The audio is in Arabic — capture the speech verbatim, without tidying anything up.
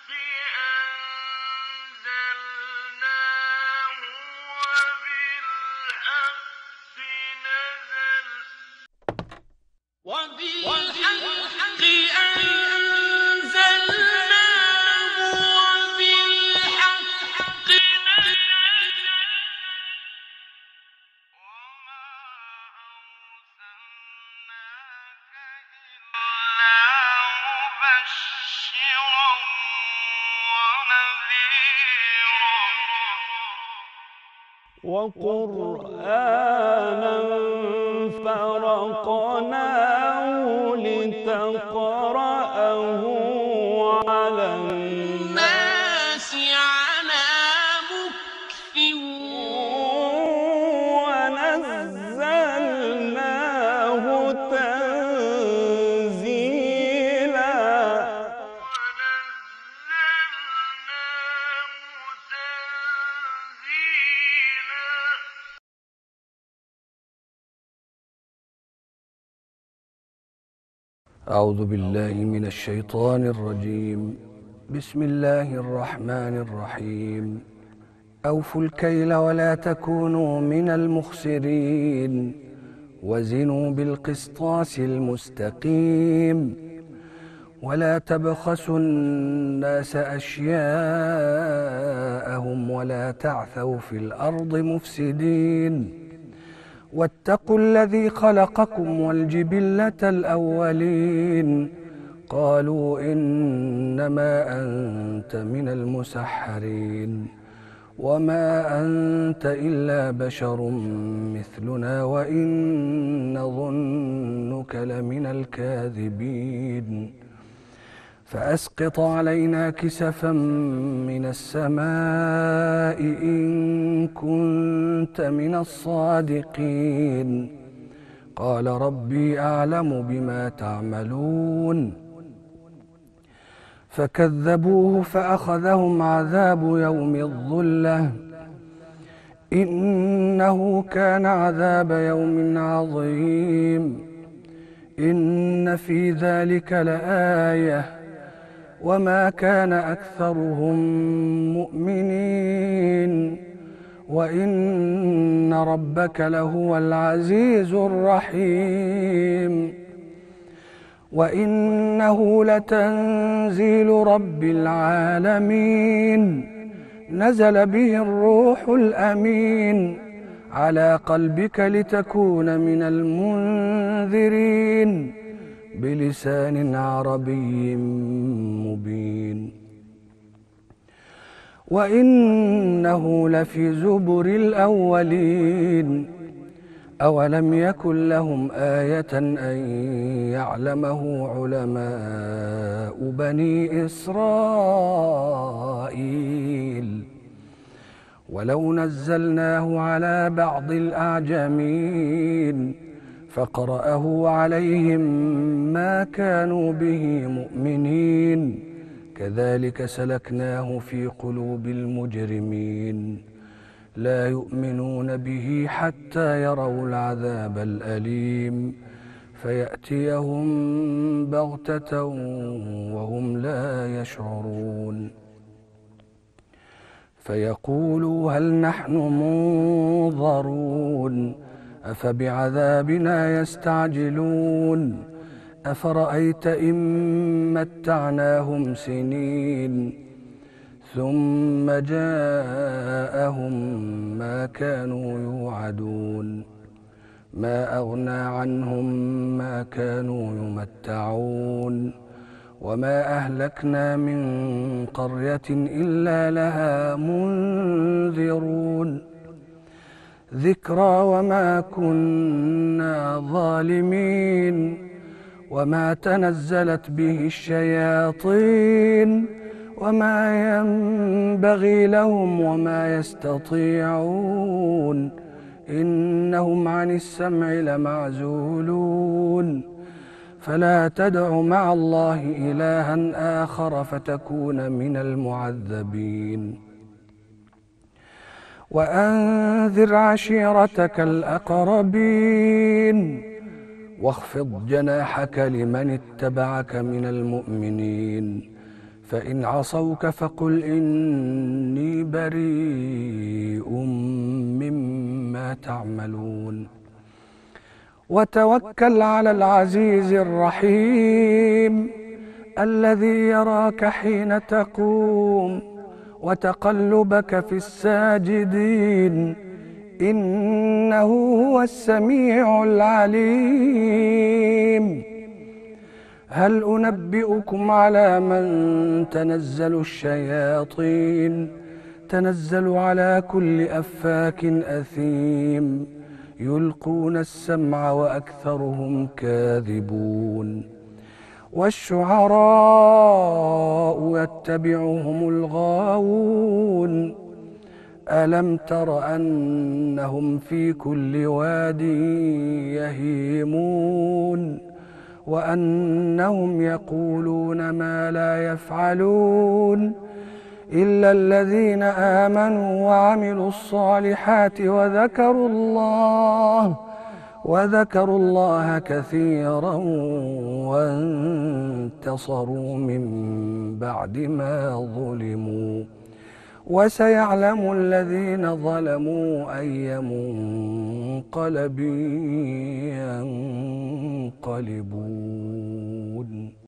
وقرآنا فرقناه لتقرأه على الناس على مكث ونزلناه تنزيلا. أعوذ بالله من الشيطان الرجيم. بسم الله الرحمن الرحيم. أوفوا الكيل ولا تكونوا من المخسرين وزنوا بالقسطاس المستقيم ولا تبخسوا الناس أشياءهم ولا تعثوا في الأرض مفسدين واتقوا الذي خلقكم والجبلة الأولين قالوا إنما أنت من المسحرين وما أنت إلا بشر مثلنا وإن نظنك لمن الكاذبين فأسقط علينا كسفا من السماء إن كنت من الصادقين قال ربي أعلم بما تعملون فكذبوه فأخذهم عذاب يوم الظلة إنه كان عذاب يوم عظيم إن في ذلك لآية وما كان أكثرهم مؤمنين وإن ربك لهو العزيز الرحيم وإنه لتنزيل رب العالمين نزل به الروح الأمين على قلبك لتكون من المنذرين بلسان عربي مبين وإنه لفي زبر الأولين أولم يكن لهم آية أن يعلمه علماء بني إسرائيل ولو نزلناه على بعض الأعجمين فقرأه عليهم ما كانوا به مؤمنين كذلك سلكناه في قلوب المجرمين لا يؤمنون به حتى يروا العذاب الأليم فيأتيهم بغتة وهم لا يشعرون فيقولوا هل نحن منظرون أفبعذابنا يستعجلون أفرأيت إن متعناهم سنين ثم جاءهم ما كانوا يوعدون ما أغنى عنهم ما كانوا يمتعون وما أهلكنا من قرية إلا لها منذرون ذكرى وما كنا ظالمين وما تنزلت به الشياطين وما ينبغي لهم وما يستطيعون إنهم عن السمع لمعزولون فلا تدع مع الله إلها آخر فتكون من المعذبين وأنذر عشيرتك الأقربين واخفض جناحك لمن اتبعك من المؤمنين فإن عصوك فقل إني بريء مما تعملون وتوكل على العزيز الرحيم الذي يراك حين تقوم وتقلبك في الساجدين إنه هو السميع العليم. هل أنبئكم على من تنزل الشياطين تنزل على كل أفاك أثيم يلقون السمع وأكثرهم كاذبون والشعراء يتبعهم الغاوون ألم تر أنهم في كل واد يهيمون وأنهم يقولون ما لا يفعلون إلا الذين آمنوا وعملوا الصالحات وذكروا الله وذكروا الله كثيرا وانتصروا من بعد ما ظلموا وسيعلم الذين ظلموا أي منقلب ينقلبون.